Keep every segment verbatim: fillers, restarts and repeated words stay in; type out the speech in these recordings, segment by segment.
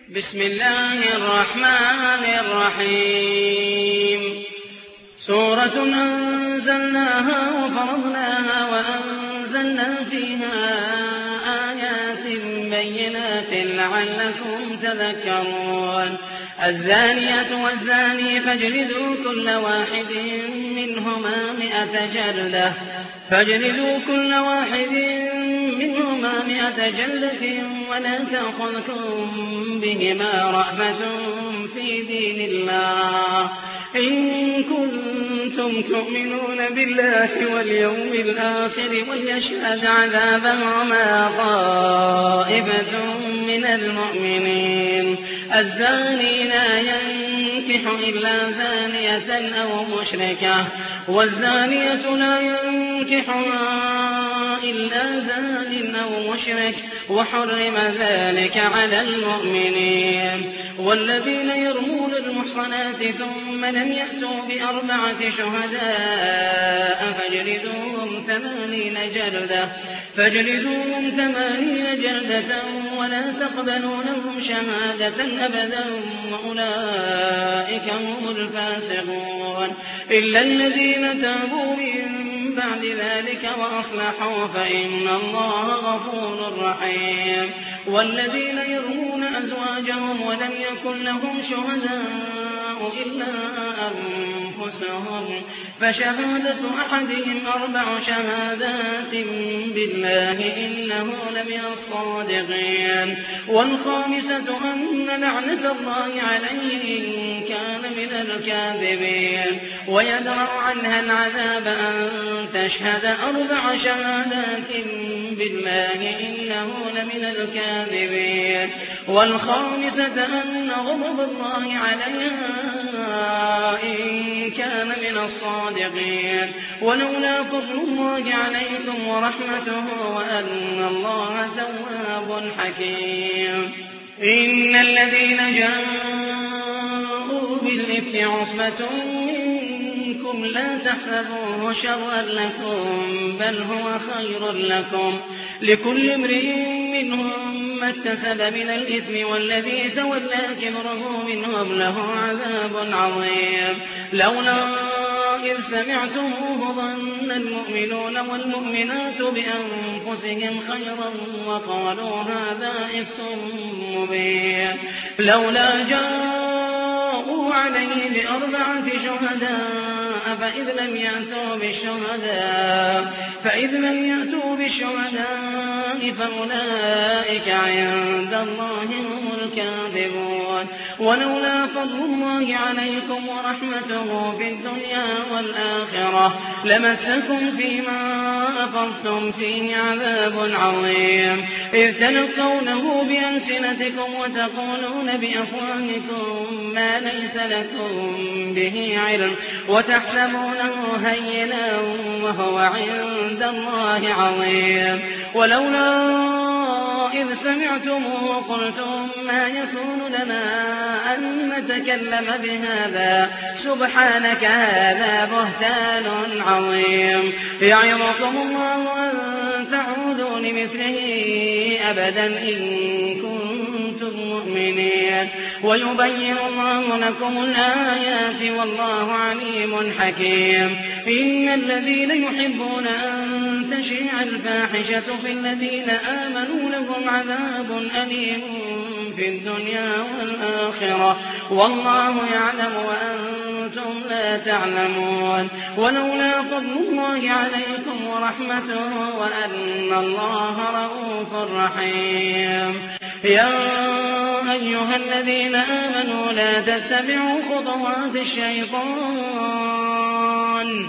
بسم الله الرحمن الرحيم سورة أنزلناها وفرضناها وأنزلنا فيها آيات بينات لعلكم تذكرون الزانية والزاني فاجلدوا كل واحد منهما مئة جلدة فاجلدوا كل واحد منهما مئة جلدة ولا تأخذكم بهما رأفة في دين الله إن كنتم تؤمنون بالله واليوم الآخر وليشهد عذابهما طائفة من المؤمنين الزاني لا ينكح إلا زانية أو مشركة والزانية لا ينكحها إلا زان أو مشرك وحرم ذلك على المؤمنين والذين يرمون المحصنات ثم لم يأتوا بأربعة شهداء فاجلدوهم ثمانين جلدة فاجلدوهم ثمانين جلدة ولا تقبلوا لهم شهادة أبدا وأولئك هم الفاسقون إلا الذين تابوا من بعد ذلك وأصلحوا فإن الله غفور رحيم والذين يرمون أزواجهم ولم يكن لهم شهداء إلا أنفسهم فشهادة أحدهم أربع شهادات بالله إنه لمن الصادقين والخامسة أن لعنة الله عليه إن كان من الكاذبين ويدرأ عنها العذاب أن تشهد أربع شهادات بالله إنه لمن الكاذبين والخامسة أن غضب الله عليها إن كان من الصادقين ولولا فضل الله عليكم ورحمته وأن الله تواب حكيم إن الذين جاءوا بالإفك عصبة منكم لا تحسبوه شرا لكم بل هو خير لكم لكل امرئ منهم ما اكتسب من الإثم والذي تولى كبره منهم له عذاب عظيم لولا إذ سمعتموه ظن المؤمنون والمؤمنات بأنفسهم خيرا وقالوا هذا إفك مبين لولا جاءوا عليه بأربعة شهداء فإذ لم يأتوا بالشهداء فإذ لم يأتوا بالشهداء فأولئك عند الله هم الكاذبون ولولا فضل الله عليكم ورحمته في الدنيا والآخرة لمسكم فيما أفضتم فيه عذاب عظيم إذ تلقونه بألسنتكم وتقولون بأفواهكم ما ليس لكم به علم وتحسبونه هينا وهو عند الله عظيم ولولا إذ سمعتموه قلتم ما يكون لنا أن نتكلم بهذا سبحانك هذا بهتان عظيم يعظكم الله أن تعودوا لمثله أبدا إن كنتم مؤمنين ويبين الله لكم الآيات والله عليم حكيم إن الذين يحبون أن تشيع الفاحشة في الذين آمنوا لهم عذاب أليم في الدنيا والآخرة والله يعلم وأنتم لا تعلمون ولولا فضل الله عليكم ورحمته وأن الله رؤوف رحيم يا أيها الذين آمنوا لا تتبعوا خطوات الشيطان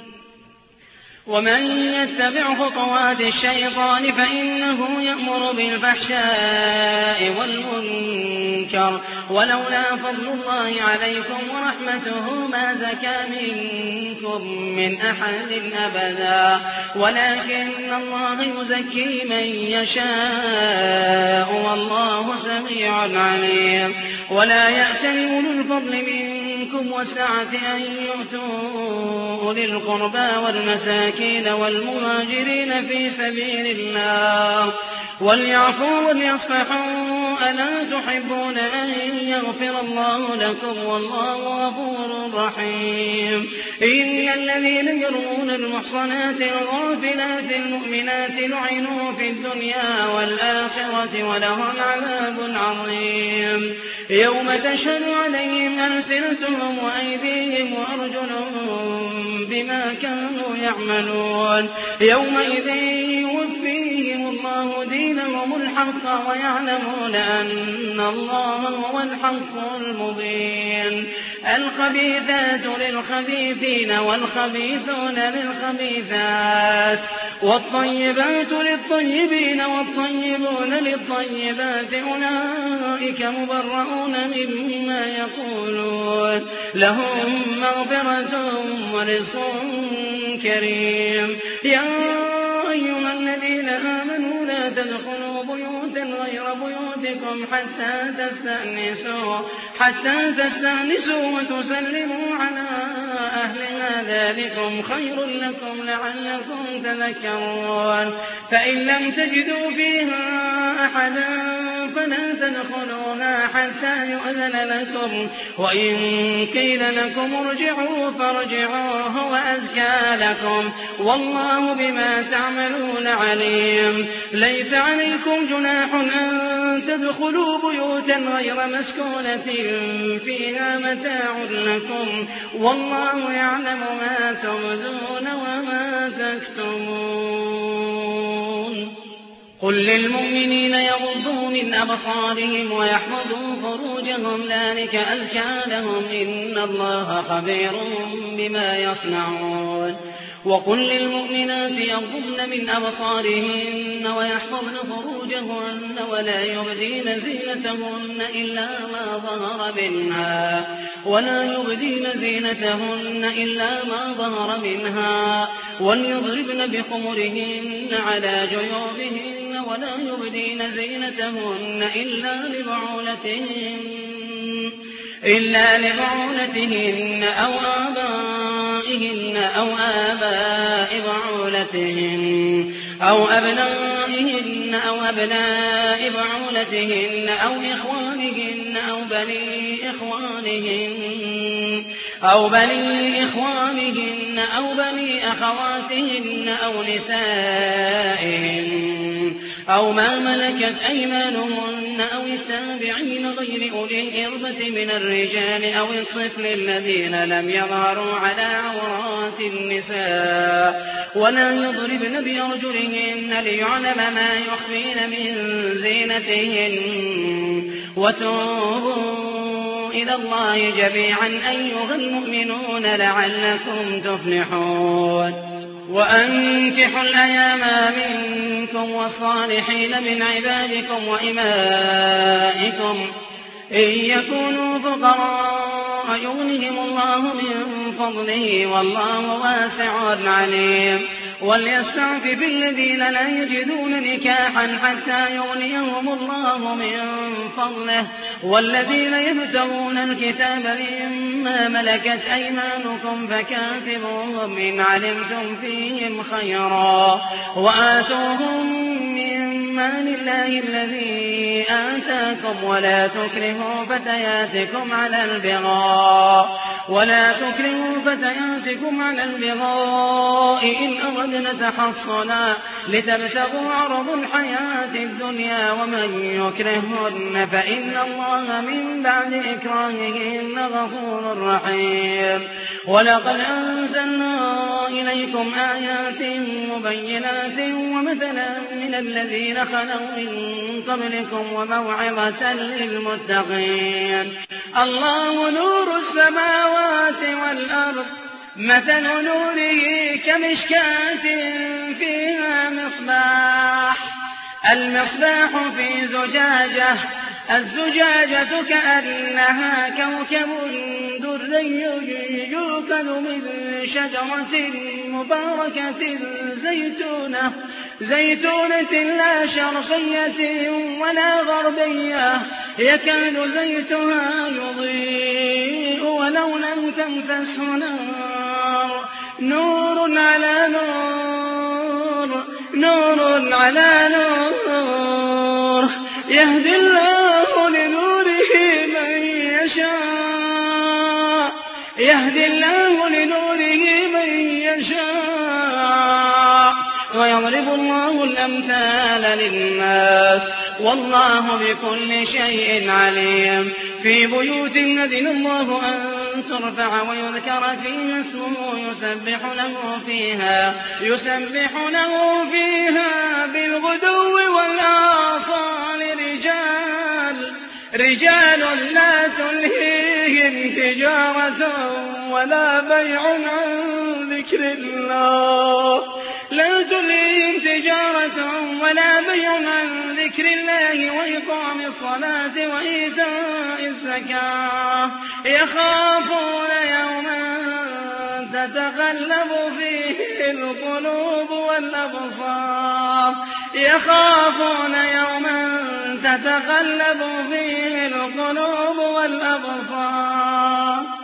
ومن يتبع خطوات الشيطان فإنه يأمر بالفحشاء والمنكر ولولا فضل الله عليكم ورحمته ما زكى منكم من أحد أبدا ولكن الله يزكي من يشاء والله سميع عليم ولا يأتل أولو الفضل منكم والسعة أن يؤتوا أولي القربى والمساكين والمهاجرين في سبيل الله وليعفوا وليصفحوا ألا تحبون أن يغفر الله لكم والله غفور رحيم إن الذين يرمون المحصنات الغافلات المؤمنات لعنوا في الدنيا والآخرة ولهم عذاب عظيم يوم تشهد عليهم ألسنتهم وأيديهم وأرجلهم بما كانوا يعملون يومئذ يوفيهم الله دينهم الحق ويعلمون أن الله هو الحق المبين الخبيثات للخبيثين والخبيثون للخبيثات والطيبات للطيبين والطيبون للطيبات أولئك مبرؤون مما يقولون لهم مغفرة ورزق كريم يا أيها الذين آمنوا لا تدخلوا بيوتا غير بيوتكم حتى تستأنسوا حتى تستأنسوا وتسلموا على أهلها ذلكم خير لكم لعلكم تذكرون فإن لم تجدوا فيها أحدا فلا تدخلوها حتى يؤذن لكم وإن قيل لكم ارجعوا فارجعوا هو أزكى لكم والله بما تعملون عليم ليس عليكم جناح أن تدخلوا بيوتا غير مسكونة فيها متاع لكم والله يعلم ما تبدون وما تكتمون قل للمؤمنين يغضوا من أبصارهم ويحفظوا فروجهم ذلك أزكى لهم إن الله خبير بما يصنعون وقل للمؤمنات يغضضن من أبصارهن ويحفظن فروجهن ولا يبدين زينتهن إلا ما ظهر منها ولا يبدين زينتهن إلا ما ظهر منها وليضربن بخمرهن على جيوبهن ولا يبدين زينتهن إلا لبعولتهن إلا لبعولتهن أو آبائهن أو آباء بعولتهن أو أبنائهن أو أبناء بعولتهن أو إخوانهن أو بني إخوانهن أو بني إخوانهن أو بني أخواتهن أو نسائهن أو ما ملكت أيمانهن أو التابعين غير أولي الإربة من الرجال أو الطفل الذين لم يظهروا على عورات النساء ولا يضربن بأرجلهن ليعلم ما يخفين من زينتهن وتوبوا إلى الله جميعا أيها المؤمنون لعلكم تفلحون وأنكحوا الأيام منكم والصالحين من عبادكم وإمائكم إن يكونوا فقراء يغنهم الله من فضله والله واسع عليم وليستعفف الذين لا يجدون نكاحا حتى يغنيهم الله من فضله والذين يبتغون الكتاب مما ملكت أيمانكم فكاتبوهم إن علمتم فيهم خيرا وآتوهم من مال الله الذي آتاكم ولا تكرهوا فتياتكم على البغاء ولا تكرهوا فتياتكم على البغاء إن أردنا تحصنا لتبتغوا عرض الحياة الدنيا ومن يكرهن فإن الله من بعد إكراههن غفور رحيم ولقد أنزلنا إليكم آيات مبينات ومثلا من الذين خلوا من قبلكم وموعظة للمتقين الله نور السماوات والأرض مثل نوره كمشكاة فيها مصباح المصباح في زجاجة الزجاجة كأنها كوكب دري يوقد من شجرة مباركة زيتونة زيتونة لا شرقية ولا غربية يكاد زيتها يضيء ولو لم تمسسه نار نور على نور نور على نور يهدي الله لنوره من يشاء يهدي الله لنوره من يشاء ويضرب الله الأمثال للناس والله بكل شيء عليم. في بيوت أذن الله أن ترفع ويذكر فيها اسمه يسبح له فيها يسبح له فيها بالغدو والآصال رجال رجال لا تلهيهم تجارة ولا بيع عن ذكر الله لا تلهيهم تجارة ولا بيع عن ذكر الله وإقام الصلاة وإيتاء الزكاة يخافون يوما تتقلب فيه القلوب والأبصار يخافون يوما تتقلب فيه القلوب والأبصار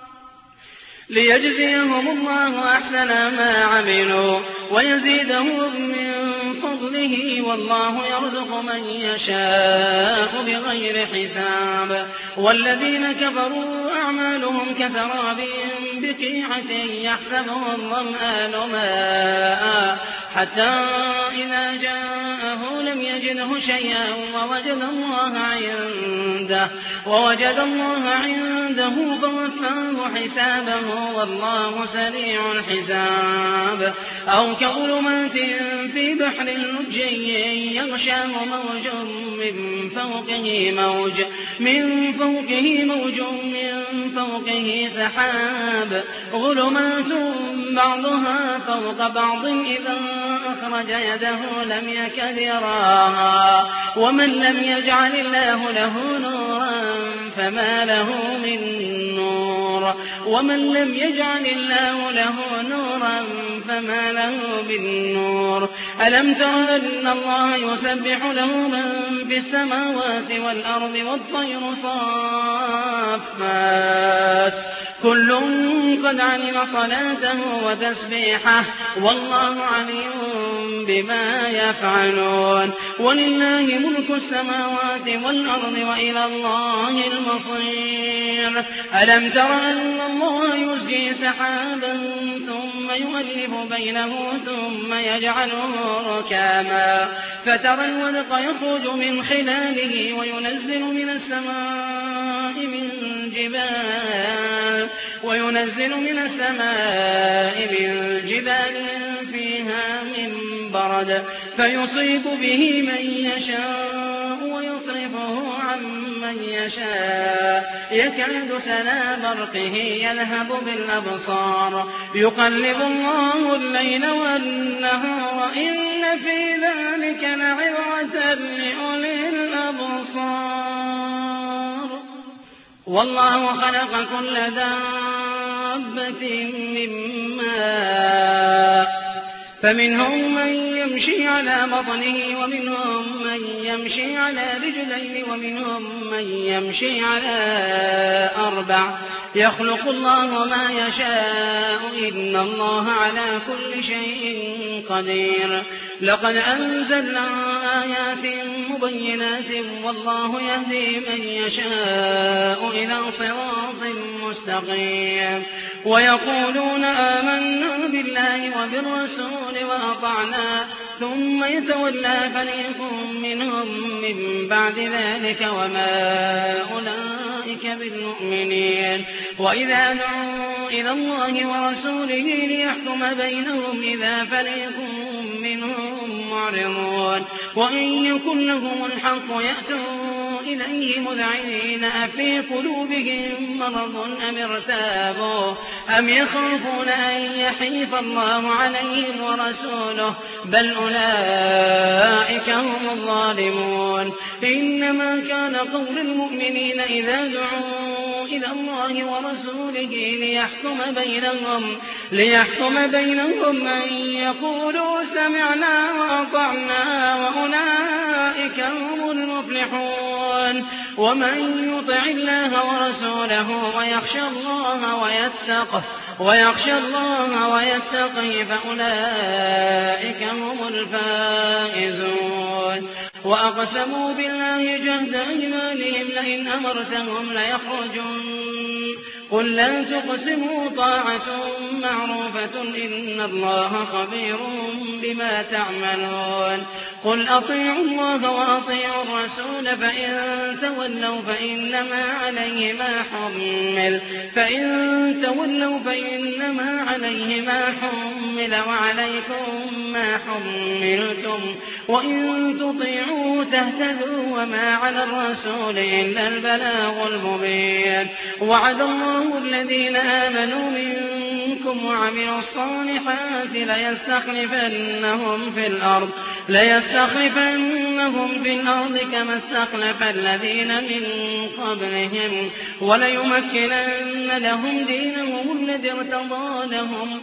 ليجزيهم الله أحسن ما عملوا ويزيدهم من فضله والله يرزق من يشاء بغير حساب. والذين كفروا أعمالهم كسراب بقيعة يحسبه الظمآن ماء حتى إذا جاءه لم يجده شيئا ووجد الله عنده ووجد الله عنده فوفاه حسابه والله سريع الحساب. أو كظلمات في بحر لجي يغشاه موج من فوقه موج من فوقه موج من فوقه سحاب ظلمات بعضها فوق بعض إذا أخرج يده لم يكد يراها ومن لم يجعل الله له نورا فما له من نور ومن لم يجعل الله له نورا فما له من نور. ألم تر أن الله يسبح له من في السماوات والأرض والطير صافات كل قد علم صلاته وتسبيحه والله عليم بما يفعلون. ولله ملك السماوات والأرض وإلى الله المصير. ألم تر أن الله يزجي سحابا ثم يؤلف بينه ثم يجعله ركاما فترى الودق يخرج من خلاله وينزل من السماء من جبال وينزل من السماء من جبال فيها من برد فيصيب به من يشاء ويصرفه عن من يشاء يكاد سنا برقه يذهب بالأبصار يقلب الله الليل والنهار إن في ذلك لعبرة لأولي الأبصار. والله خلق كل دابة من ماء فمنهم من يمشي على بطنه ومنهم من يمشي على رجلين ومنهم من يمشي على أربع يخلق الله ما يشاء إن الله على كل شيء قدير. لقد أنزلنا آيات مبينات والله يهدي من يشاء إلى صراط مستقيم. ويقولون آمنا بالله وبالرسول وأطعنا ثم يتولى فريق منهم من بعد ذلك وما أولئك بالمؤمنين. وإذا دعوا إلى الله ورسوله ليحكم بينهم إذا فريق منهم معرضون وإن يكن لهم الحق يأتوا إليه مذعنين أفي قلوبهم مرض أم ارتابوا أم يخافون أن يحيف الله عليهم ورسوله بل أولئك هم الظالمون. إنما كان قول المؤمنين إذا دعوا إلى الله ورسوله ليحكم بينهم ليحكم بينهم أن يقولوا سمعنا وأطعنا وأولئك هم المفلحون. ومن يطع الله ورسوله ويخشى الله ويتقه ويخشى الله ويتقي فأولئك هم الفائزون. وأقسموا بالله جهد أيمانهم لئن أمرتهم ليخرجون قل لا تقسموا طاعة معروفة إن الله خبير بما تعملون قل أطيعوا الله وأطيعوا الرسول فإن تولوا فإنما عليه ما حمل فإن تولوا فإنما عليه ما حمل وعليكم ما حملتم وإن تطيعوا تهتدوا وما على الرسول إلا البلاغ المبين وعد الله الذين آمنوا منكم وعملوا الصالحات ليستخلفنهم في الأرض ليستخلفنهم في الأرض كما استخلف الذين من قبلهم وليمكنن لهم دينهم الذي ارتضى لهم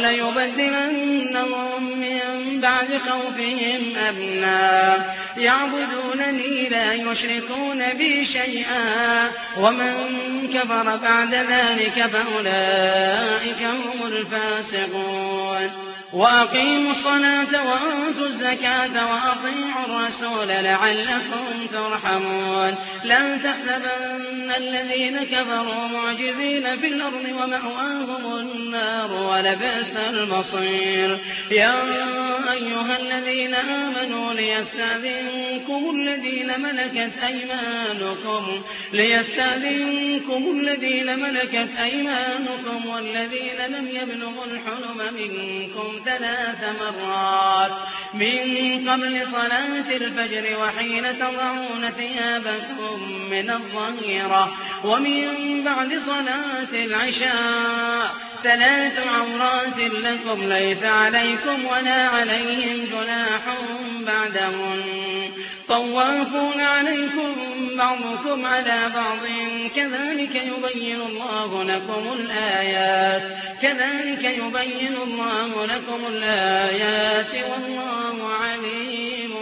وليبدلنهم من بعد خوفهم أمنا يعبدونني لا يشركون بي شيئا ومن كفر بعد ذلك فأولئك هم الفاسقون وأقيموا الصلاة وآتوا الزكاة وأطيعوا الرسول لعلكم ترحمون لا تحسبن الذين كفروا معجزين في الأرض ومأواهم النار ولبئس المصير يا أيها الذين آمنوا ليستأذنكم الذين ملكت أيمانكم ليستأذنكم الذين ملكت أيمانكم والذين لم يبلغوا الحلم منكم ثلاث مرات من قبل صلاة الفجر وحين تضعون ثيابكم من الظهيرة ومن بعد صلاة العشاء ثلاث عورات لكم ليس عليكم ولا عليهم جناح بعدهن طوافون عليكم بعضكم على بعض كذلك يبين الله لكم الآيات كذلك يبين الله لكم الآيات والله عليم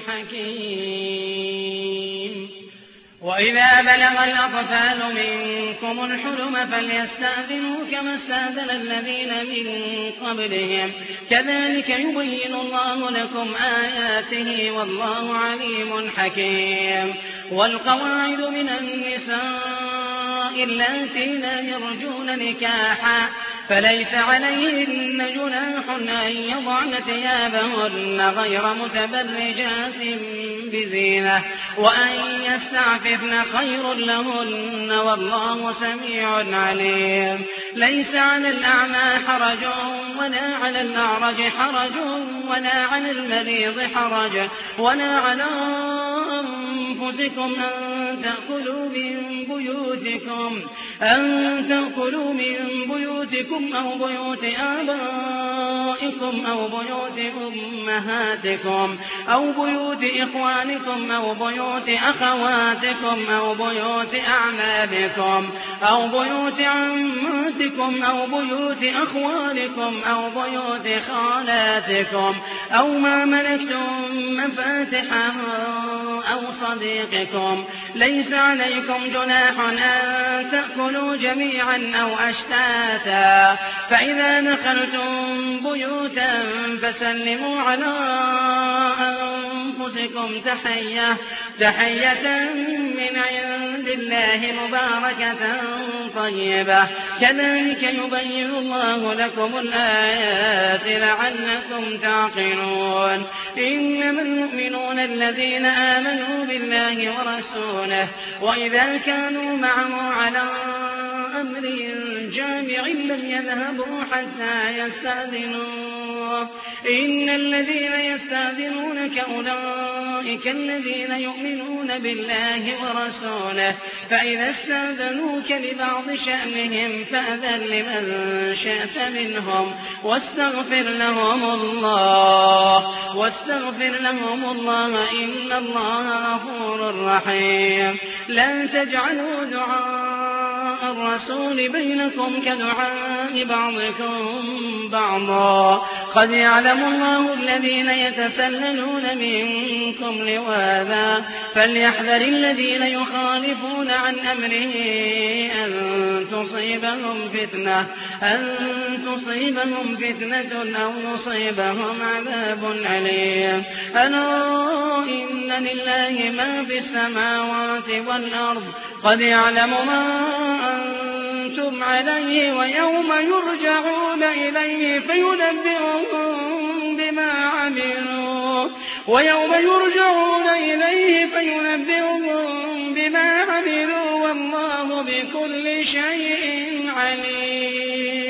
حكيم وإذا بلغ الأطفال منكم الحلم فليستأذنوا كما استأذن الذين من قبلهم كذلك يبين الله لكم آياته والله عليم حكيم والقواعد من النساء اللاتي لا يرجون نكاحا فليس عليهن جناح أن يضعن ثيابهن غير متبرجات بزينة وأن يستعففن خير لهن والله سميع عليم ليس على الأعمى حرج ولا على الأعرج حرج ولا على المريض حرج ولا على أنفسكم أن تأكلوا من بيوتكم أن تأكلوا من بيوتكم أو بيوت آبائكم أو بيوت أمهاتكم أو بيوت إخوانكم أو بيوت أخواتكم أو بيوت أعمامكم أو بيوت عماتكم أو بيوت أخوالكم أو بيوت خالاتكم أو ما ملكتم مفاتحه أو صديقكم ليس عليكم جناح أن تأكلوا جميعا أو أشتاتا فإذا دخلتم بيوتا فسلموا على أنفسكم تحية تحية من عند الله مباركة طيبة كذلك يبين الله لكم الآيات لعلكم تعقلون إنما المؤمنون الذين آمنوا بالله ورسوله وإذا كانوا معه على أمر جامع لم يذهبوا حتى يستأذنوه إن الذين يستأذنونك أولئك الذين يؤمنون بالله ورسوله فإذا استأذنوك لبعض شأنهم فأذن لمن شئت منهم واستغفر لهم الله واستغفر لهم الله إن الله غفور رحيم لا تجعلوا دعاء الرسول بينكم كدعاء بعضكم بعضا قد يعلم الله الذين يتسللون منكم لواذا فليحذر الذين يخالفون عن أمره أن تصيبهم فتنة أن تصيبهم فتنة أو يصيبهم عذاب أليم ألا إن لله ما في السماوات والأرض قد يعلم ما أنتم عليه ويوم يرجعون إليه فينبئهم بما عملوا ويوم يرجعون إليه فينبئهم بما عملوا والله بكل شيء عليم.